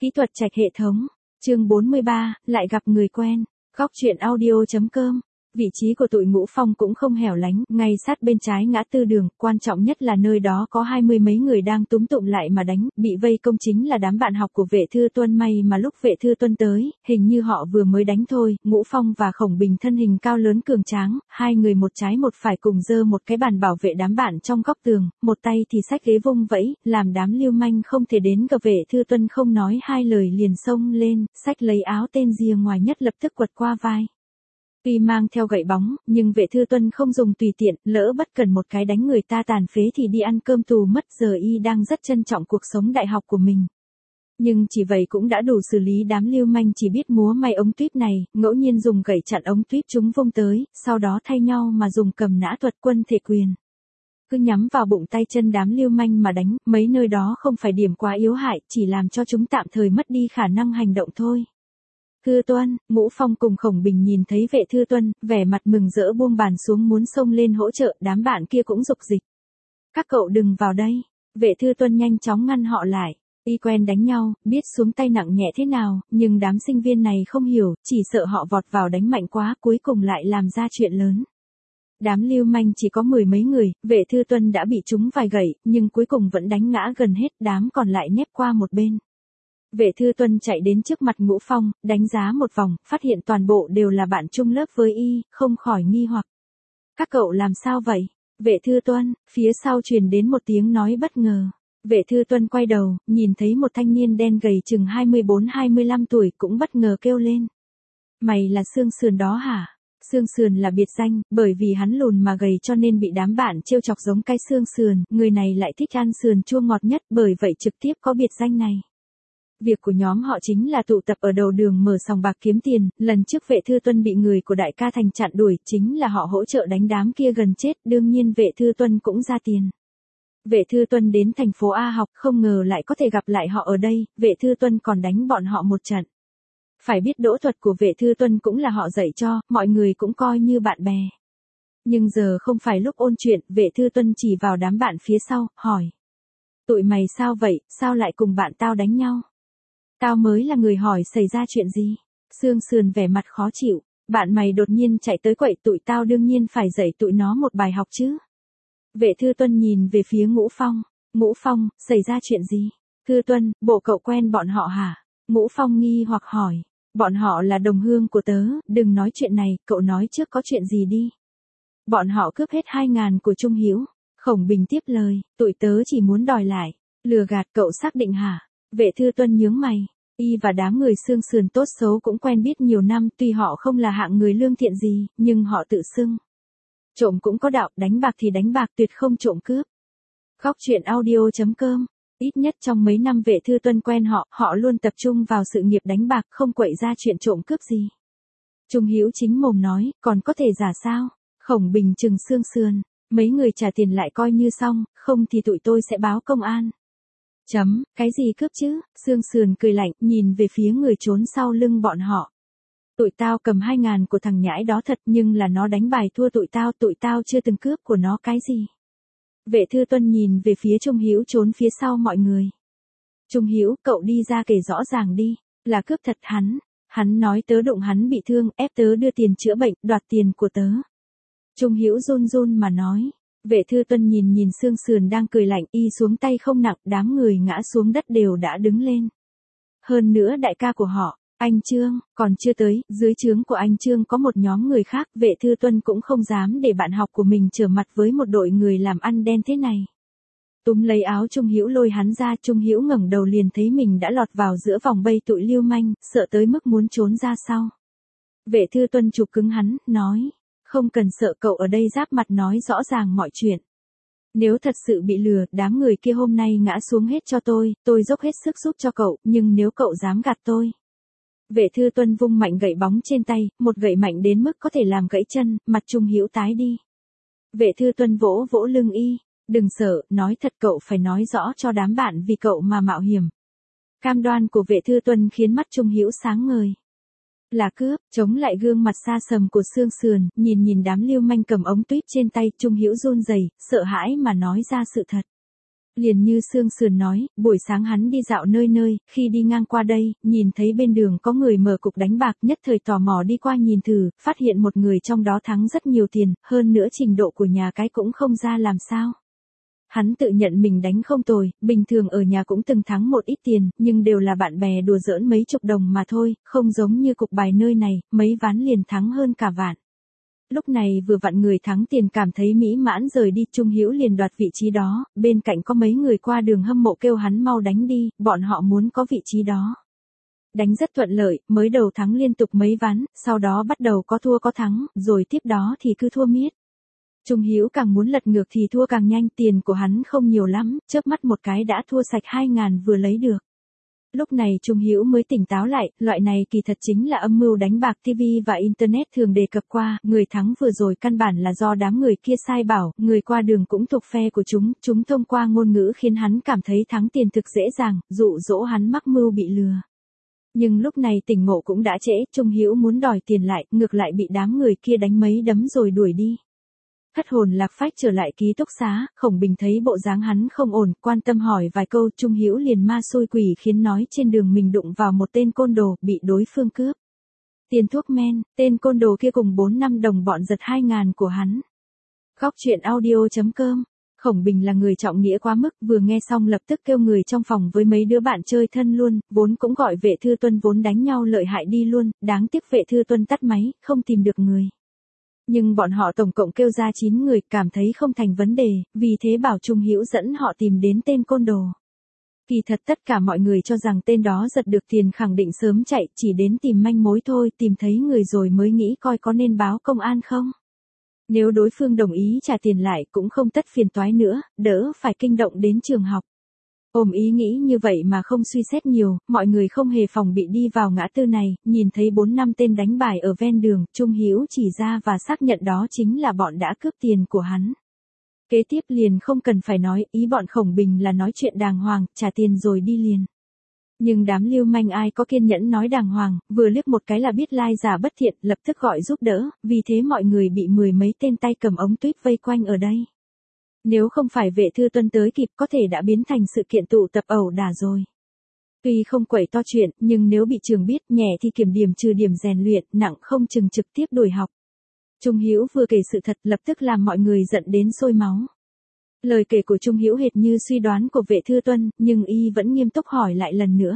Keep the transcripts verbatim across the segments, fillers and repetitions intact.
Kỹ thuật trạch hệ thống. Chương bốn mươi ba, lại gặp người quen. Góc truyện audio.com. Vị trí của tụi Ngũ Phong cũng không hẻo lánh, ngay sát bên trái ngã tư đường, quan trọng nhất là nơi đó có hai mươi mấy người đang túm tụm lại mà đánh, bị vây công chính là đám bạn học của Vệ Thư Tuân. May mà lúc Vệ Thư Tuân tới, hình như họ vừa mới đánh thôi. Ngũ Phong và Khổng Bình thân hình cao lớn cường tráng, hai người một trái một phải cùng giơ một cái bàn bảo vệ đám bạn trong góc tường, một tay thì xách ghế vung vẫy, làm đám lưu manh không thể đến gặp Vệ Thư Tuân. Không nói hai lời liền xông lên, xách lấy áo tên rìa ngoài nhất lập tức quật qua vai. Tuy mang theo gậy bóng, nhưng Vệ Thư Tuân không dùng tùy tiện, lỡ bất cần một cái đánh người ta tàn phế thì đi ăn cơm tù mất. Giờ y đang rất trân trọng cuộc sống đại học của mình. Nhưng chỉ vậy cũng đã đủ xử lý đám lưu manh chỉ biết múa may ống tuyếp này, ngẫu nhiên dùng gậy chặn ống tuyếp chúng vung tới, sau đó thay nhau mà dùng cầm nã thuật quân thể quyền. Cứ nhắm vào bụng tay chân đám lưu manh mà đánh, mấy nơi đó không phải điểm quá yếu hại, chỉ làm cho chúng tạm thời mất đi khả năng hành động thôi. Thư Tuân, Ngũ Phong cùng Khổng Bình nhìn thấy Vệ Thư Tuân, vẻ mặt mừng rỡ buông bàn xuống muốn xông lên hỗ trợ, đám bạn kia cũng dục dịch. Các cậu đừng vào đây. Vệ Thư Tuân nhanh chóng ngăn họ lại. Y quen đánh nhau, biết xuống tay nặng nhẹ thế nào, nhưng đám sinh viên này không hiểu, chỉ sợ họ vọt vào đánh mạnh quá, cuối cùng lại làm ra chuyện lớn. Đám lưu manh chỉ có mười mấy người, Vệ Thư Tuân đã bị trúng vài gậy, nhưng cuối cùng vẫn đánh ngã gần hết, đám còn lại nép qua một bên. Vệ Thư Tuân chạy đến trước mặt Ngũ Phong, đánh giá một vòng, phát hiện toàn bộ đều là bạn chung lớp với y, không khỏi nghi hoặc. Các cậu làm sao vậy? Vệ Thư Tuân, phía sau truyền đến một tiếng nói bất ngờ. Vệ Thư Tuân quay đầu, nhìn thấy một thanh niên đen gầy chừng hai mươi bốn hai mươi lăm tuổi cũng bất ngờ kêu lên. Mày là Xương Sườn đó hả? Xương Sườn là biệt danh, bởi vì hắn lùn mà gầy cho nên bị đám bạn trêu chọc giống cái xương sườn, người này lại thích ăn sườn chua ngọt nhất, bởi vậy trực tiếp có biệt danh này. Việc của nhóm họ chính là tụ tập ở đầu đường mở sòng bạc kiếm tiền, lần trước Vệ Thư Tuân bị người của Đại ca Thành chặn đuổi, chính là họ hỗ trợ đánh đám kia gần chết, đương nhiên Vệ Thư Tuân cũng ra tiền. Vệ Thư Tuân đến thành phố A học, không ngờ lại có thể gặp lại họ ở đây, Vệ Thư Tuân còn đánh bọn họ một trận. Phải biết đỗ thuật của Vệ Thư Tuân cũng là họ dạy cho, mọi người cũng coi như bạn bè. Nhưng giờ không phải lúc ôn chuyện, Vệ Thư Tuân chỉ vào đám bạn phía sau, hỏi. Tụi mày sao vậy, sao lại cùng bạn tao đánh nhau? Tao mới là người hỏi xảy ra chuyện gì? Xương Sườn vẻ mặt khó chịu, bạn mày đột nhiên chạy tới quậy tụi tao đương nhiên phải dạy tụi nó một bài học chứ. Vệ Thư Tuân nhìn về phía Ngũ Phong. Ngũ Phong, xảy ra chuyện gì? Thư Tuân, bộ cậu quen bọn họ hả? Ngũ Phong nghi hoặc hỏi. Bọn họ là đồng hương của tớ, đừng nói chuyện này, cậu nói trước có chuyện gì đi. Bọn họ cướp hết hai ngàn của Trung Hiếu. Khổng Bình tiếp lời, tụi tớ chỉ muốn đòi lại. Lừa gạt cậu xác định hả? Vệ Thư Tuân nhướng mày. Y và đám người Xương Sườn tốt xấu cũng quen biết nhiều năm, tuy họ không là hạng người lương thiện gì, nhưng họ tự xưng. Trộm cũng có đạo, đánh bạc thì đánh bạc, tuyệt không trộm cướp. Góc truyện audio.com. Ít nhất trong mấy năm Vệ Thư Tuân quen họ, họ luôn tập trung vào sự nghiệp đánh bạc, không quậy ra chuyện trộm cướp gì. Trung Hiếu chính mồm nói, còn có thể giả sao? Khổng Bình trừng Xương Sườn, mấy người trả tiền lại coi như xong, không thì tụi tôi sẽ báo công an. Chấm, cái gì cướp chứ? Xương Sườn cười lạnh, nhìn về phía người trốn sau lưng bọn họ. Tụi tao cầm hai ngàn của thằng nhãi đó thật, nhưng là nó đánh bài thua tụi tao, tụi tao chưa từng cướp của nó cái gì. Vệ Thư Tuân nhìn về phía Trung Hiếu trốn phía sau mọi người. Trung Hiếu, cậu đi ra kể rõ ràng đi, là cướp thật hắn, hắn nói tớ đụng hắn bị thương, ép tớ đưa tiền chữa bệnh, đoạt tiền của tớ. Trung Hiếu run run mà nói. Vệ Thư Tuân nhìn nhìn Xương Sườn đang cười lạnh, y xuống tay không nặng, đám người ngã xuống đất đều đã đứng lên. Hơn nữa đại ca của họ, anh Trương, còn chưa tới, dưới trướng của anh Trương có một nhóm người khác, Vệ Thư Tuân cũng không dám để bạn học của mình trở mặt với một đội người làm ăn đen thế này. Túm lấy áo Trung Hiếu lôi hắn ra, Trung Hiếu ngẩng đầu liền thấy mình đã lọt vào giữa vòng vây tụi lưu manh, sợ tới mức muốn trốn ra sau. Vệ Thư Tuân chụp cứng hắn, nói. Không cần sợ, cậu ở đây giáp mặt nói rõ ràng mọi chuyện. Nếu thật sự bị lừa, đám người kia hôm nay ngã xuống hết cho tôi, tôi dốc hết sức giúp cho cậu, nhưng nếu cậu dám gạt tôi. Vệ Thư Tuân vung mạnh gậy bóng trên tay, một gậy mạnh đến mức có thể làm gãy chân, mặt Trung Hiếu tái đi. Vệ Thư Tuân vỗ vỗ lưng y, đừng sợ, nói thật cậu phải nói rõ cho đám bạn vì cậu mà mạo hiểm. Cam đoan của Vệ Thư Tuân khiến mắt Trung Hiếu sáng ngời. Là cướp, chống lại gương mặt xa sầm của Xương Sườn, nhìn nhìn đám lưu manh cầm ống tuyếp trên tay, Trung Hiếu run rẩy, sợ hãi mà nói ra sự thật. Liền như Sương Sườn nói, buổi sáng hắn đi dạo nơi nơi, khi đi ngang qua đây, nhìn thấy bên đường có người mở cục đánh bạc, nhất thời tò mò đi qua nhìn thử, phát hiện một người trong đó thắng rất nhiều tiền, hơn nữa trình độ của nhà cái cũng không ra làm sao. Hắn tự nhận mình đánh không tồi, bình thường ở nhà cũng từng thắng một ít tiền, nhưng đều là bạn bè đùa giỡn mấy chục đồng mà thôi, không giống như cục bài nơi này, mấy ván liền thắng hơn cả vạn. Lúc này vừa vặn người thắng tiền cảm thấy mỹ mãn rời đi, Trung Hữu liền đoạt vị trí đó, bên cạnh có mấy người qua đường hâm mộ kêu hắn mau đánh đi, bọn họ muốn có vị trí đó. Đánh rất thuận lợi, mới đầu thắng liên tục mấy ván, sau đó bắt đầu có thua có thắng, rồi tiếp đó thì cứ thua miết. Trung Hữu càng muốn lật ngược thì thua càng nhanh, tiền của hắn không nhiều lắm, chớp mắt một cái đã thua sạch hai ngàn vừa lấy được. Lúc này Trung Hữu mới tỉnh táo lại, loại này kỳ thật chính là âm mưu đánh bạc ti vi và Internet thường đề cập qua, người thắng vừa rồi căn bản là do đám người kia sai bảo, người qua đường cũng thuộc phe của chúng, chúng thông qua ngôn ngữ khiến hắn cảm thấy thắng tiền thực dễ dàng, dụ dỗ hắn mắc mưu bị lừa. Nhưng lúc này tỉnh ngộ cũng đã trễ, Trung Hữu muốn đòi tiền lại, ngược lại bị đám người kia đánh mấy đấm rồi đuổi đi. Thất hồn lạc phách trở lại ký túc xá, Khổng Bình thấy bộ dáng hắn không ổn, quan tâm hỏi vài câu, Trung Hữu liền ma xui quỷ khiến nói trên đường mình đụng vào một tên côn đồ, bị đối phương cướp tiền thuốc men, tên côn đồ kia cùng bốn năm đồng bọn giật hai ngàn của hắn. Góc truyện audio chấm com. Khổng Bình là người trọng nghĩa quá mức, vừa nghe xong lập tức kêu người trong phòng với mấy đứa bạn chơi thân luôn, vốn cũng gọi Vệ Thư Tuân vốn đánh nhau lợi hại đi luôn, đáng tiếc Vệ Thư Tuân tắt máy, không tìm được người. Nhưng bọn họ tổng cộng kêu ra chín người, cảm thấy không thành vấn đề, vì thế bảo Trung Hữu dẫn họ tìm đến tên côn đồ. Kỳ thật tất cả mọi người cho rằng tên đó giật được tiền khẳng định sớm chạy, chỉ đến tìm manh mối thôi, tìm thấy người rồi mới nghĩ coi có nên báo công an không. Nếu đối phương đồng ý trả tiền lại cũng không tất phiền toái nữa, đỡ phải kinh động đến trường học. Ôm ý nghĩ như vậy mà không suy xét nhiều, mọi người không hề phòng bị đi vào ngã tư này, nhìn thấy bốn năm tên đánh bài ở ven đường, Trung Hữu chỉ ra và xác nhận đó chính là bọn đã cướp tiền của hắn. Kế tiếp liền không cần phải nói, ý bọn Khổng Bình là nói chuyện đàng hoàng, trả tiền rồi đi liền. Nhưng đám lưu manh ai có kiên nhẫn nói đàng hoàng, vừa liếc một cái là biết lai giả bất thiện, lập tức gọi giúp đỡ, vì thế mọi người bị mười mấy tên tay cầm ống tuyếp vây quanh ở đây. Nếu không phải Vệ Thư Tuân tới kịp có thể đã biến thành sự kiện tụ tập ẩu đả rồi. Tuy không quẩy to chuyện, nhưng nếu bị trường biết, nhẹ thì kiểm điểm trừ điểm rèn luyện, nặng không chừng trực tiếp đuổi học. Trung Hữu vừa kể sự thật lập tức làm mọi người giận đến sôi máu. Lời kể của Trung Hữu hệt như suy đoán của Vệ Thư Tuân, nhưng y vẫn nghiêm túc hỏi lại lần nữa.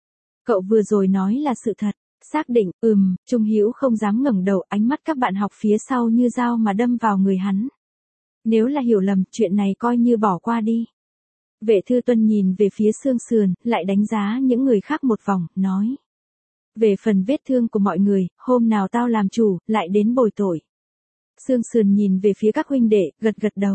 Cậu vừa rồi nói là sự thật, xác định, ừm, Trung Hữu không dám ngẩng đầu, ánh mắt các bạn học phía sau như dao mà đâm vào người hắn. Nếu là hiểu lầm, chuyện này coi như bỏ qua đi. Vệ Thư Tuân nhìn về phía Sương Sườn, lại đánh giá những người khác một vòng, nói. Về phần vết thương của mọi người, hôm nào tao làm chủ, lại đến bồi tội. Sương Sườn nhìn về phía các huynh đệ, gật gật đầu.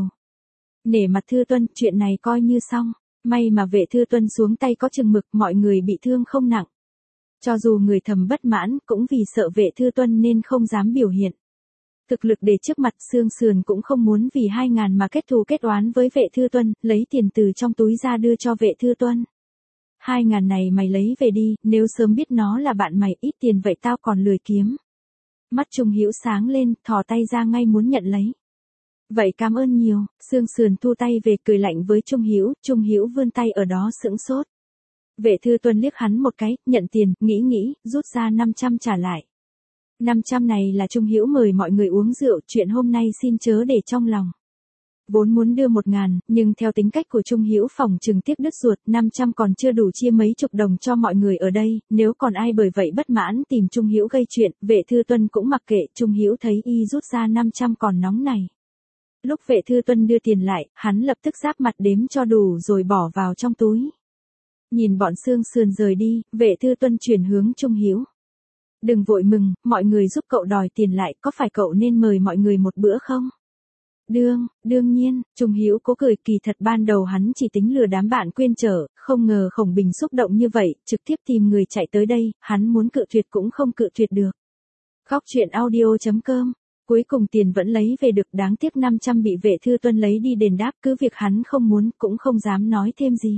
Nể mặt Thư Tuân, chuyện này coi như xong. May mà Vệ Thư Tuân xuống tay có chừng mực, mọi người bị thương không nặng. Cho dù người thầm bất mãn, cũng vì sợ Vệ Thư Tuân nên không dám biểu hiện. Thực lực để trước mặt, Sương Sườn cũng không muốn vì hai ngàn mà kết thù kết oán với Vệ Thư Tuân, lấy tiền từ trong túi ra đưa cho Vệ Thư Tuân. Hai ngàn này mày lấy về đi, nếu sớm biết nó là bạn mày, ít tiền vậy tao còn lười kiếm. Mắt Trung Hữu sáng lên, thò tay ra ngay muốn nhận lấy. Vậy cảm ơn nhiều, Sương Sườn thu tay về cười lạnh với Trung Hữu, Trung Hữu vươn tay ở đó sững sốt. Vệ Thư Tuân liếc hắn một cái, nhận tiền, nghĩ nghĩ, rút ra năm trăm trả lại. năm trăm này là Trung Hữu mời mọi người uống rượu, chuyện hôm nay xin chớ để trong lòng. Vốn muốn đưa một ngàn, nhưng theo tính cách của Trung Hữu phòng trừng tiếc đứt ruột, năm trăm còn chưa đủ chia mấy chục đồng cho mọi người ở đây, nếu còn ai bởi vậy bất mãn tìm Trung Hữu gây chuyện, Vệ Thư Tuân cũng mặc kệ, Trung Hữu thấy y rút ra năm trăm còn nóng này. Lúc Vệ Thư Tuân đưa tiền lại, hắn lập tức giáp mặt đếm cho đủ rồi bỏ vào trong túi. Nhìn bọn Sương Sườn rời đi, Vệ Thư Tuân chuyển hướng Trung Hữu. Đừng vội mừng, mọi người giúp cậu đòi tiền lại, có phải cậu nên mời mọi người một bữa không? Đương, đương nhiên, Trung Hữu cố cười, kỳ thật ban đầu hắn chỉ tính lừa đám bạn quên trở, không ngờ Khổng Bình xúc động như vậy, trực tiếp tìm người chạy tới đây, hắn muốn cự tuyệt cũng không cự tuyệt được. Góc truyện audio chấm com. Cuối cùng tiền vẫn lấy về được, đáng tiếc năm trăm bị Vệ Thư Tuân lấy đi đền đáp, cứ việc hắn không muốn, cũng không dám nói thêm gì.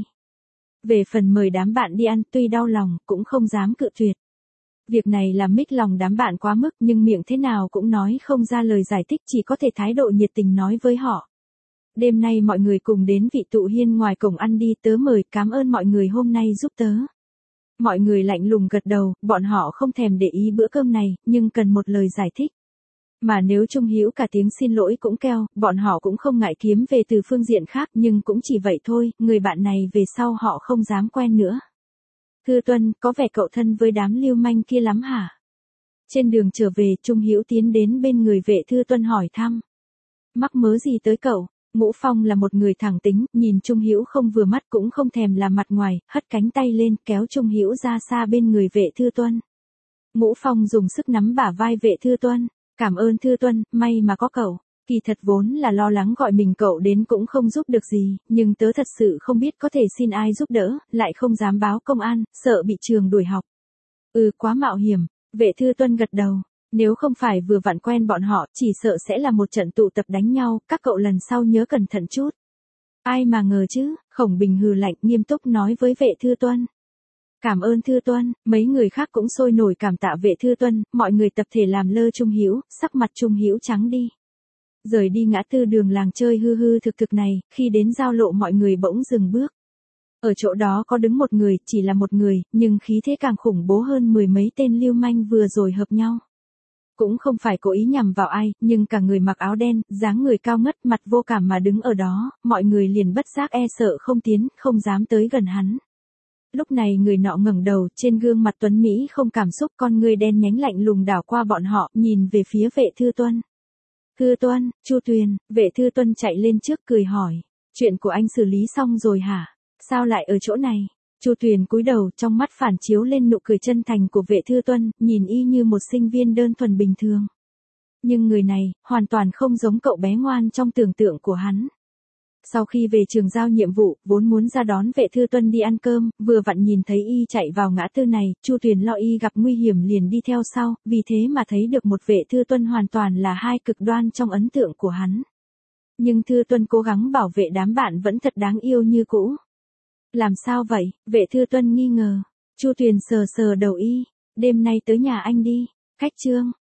Về phần mời đám bạn đi ăn, tuy đau lòng, cũng không dám cự tuyệt. Việc này làm mích lòng đám bạn quá mức, nhưng miệng thế nào cũng nói không ra lời giải thích, chỉ có thể thái độ nhiệt tình nói với họ. Đêm nay mọi người cùng đến vị tụ hiên ngoài cổng ăn đi, tớ mời, cảm ơn mọi người hôm nay giúp tớ. Mọi người lạnh lùng gật đầu, bọn họ không thèm để ý bữa cơm này, nhưng cần một lời giải thích. Mà nếu Trung Hữu cả tiếng xin lỗi cũng keo, bọn họ cũng không ngại kiếm về từ phương diện khác, nhưng cũng chỉ vậy thôi, người bạn này về sau họ không dám quen nữa. Thư Tuân, có vẻ cậu thân với đám lưu manh kia lắm hả? Trên đường trở về, Trung Hữu tiến đến bên người Vệ Thư Tuân hỏi thăm. Mắc mớ gì tới cậu? Ngũ Phong là một người thẳng tính, nhìn Trung Hữu không vừa mắt cũng không thèm làm mặt ngoài, hất cánh tay lên kéo Trung Hữu ra xa bên người Vệ Thư Tuân. Ngũ Phong dùng sức nắm bả vai Vệ Thư Tuân. Cảm ơn Thư Tuân, may mà có cậu. Kỳ thật vốn là lo lắng gọi mình cậu đến cũng không giúp được gì, nhưng tớ thật sự không biết có thể xin ai giúp đỡ, lại không dám báo công an, sợ bị trường đuổi học. Ừ, quá mạo hiểm. Vệ Thư Tuân gật đầu. Nếu không phải vừa vặn quen bọn họ, chỉ sợ sẽ là một trận tụ tập đánh nhau, các cậu lần sau nhớ cẩn thận chút. Ai mà ngờ chứ, Khổng Bình hừ lạnh nghiêm túc nói với Vệ Thư Tuân. Cảm ơn Thư Tuân, mấy người khác cũng sôi nổi cảm tạ Vệ Thư Tuân, mọi người tập thể làm lơ Trung Hữu, sắc mặt Trung Hữu trắng đi. Rời đi ngã tư đường làng chơi hư hư thực thực này, khi đến giao lộ mọi người bỗng dừng bước. Ở chỗ đó có đứng một người, chỉ là một người, nhưng khí thế càng khủng bố hơn mười mấy tên lưu manh vừa rồi hợp nhau. Cũng không phải cố ý nhằm vào ai, nhưng cả người mặc áo đen, dáng người cao ngất, mặt vô cảm mà đứng ở đó, mọi người liền bất giác e sợ không tiến, không dám tới gần hắn. Lúc này người nọ ngẩng đầu, trên gương mặt tuấn Mỹ không cảm xúc, con người đen nhánh lạnh lùng đảo qua bọn họ, nhìn về phía Vệ Thư Tuân. Thư Tuân, Chu Tuyền, Vệ Thư Tuân chạy lên trước cười hỏi, chuyện của anh xử lý xong rồi hả? Sao lại ở chỗ này? Chu Tuyền cúi đầu, trong mắt phản chiếu lên nụ cười chân thành của Vệ Thư Tuân, nhìn y như một sinh viên đơn thuần bình thường. Nhưng người này, hoàn toàn không giống cậu bé ngoan trong tưởng tượng của hắn. Sau khi về trường giao nhiệm vụ, vốn muốn ra đón Vệ Thư Tuân đi ăn cơm, vừa vặn nhìn thấy y chạy vào ngã tư này, Chu Tuyền lo y gặp nguy hiểm liền đi theo sau, vì thế mà thấy được một Vệ Thư Tuân hoàn toàn là hai cực đoan trong ấn tượng của hắn. Nhưng Thư Tuân cố gắng bảo vệ đám bạn vẫn thật đáng yêu như cũ. Làm sao vậy? Vệ Thư Tuân nghi ngờ. Chu Tuyền sờ sờ đầu y, đêm nay tới nhà anh đi. Khách trương,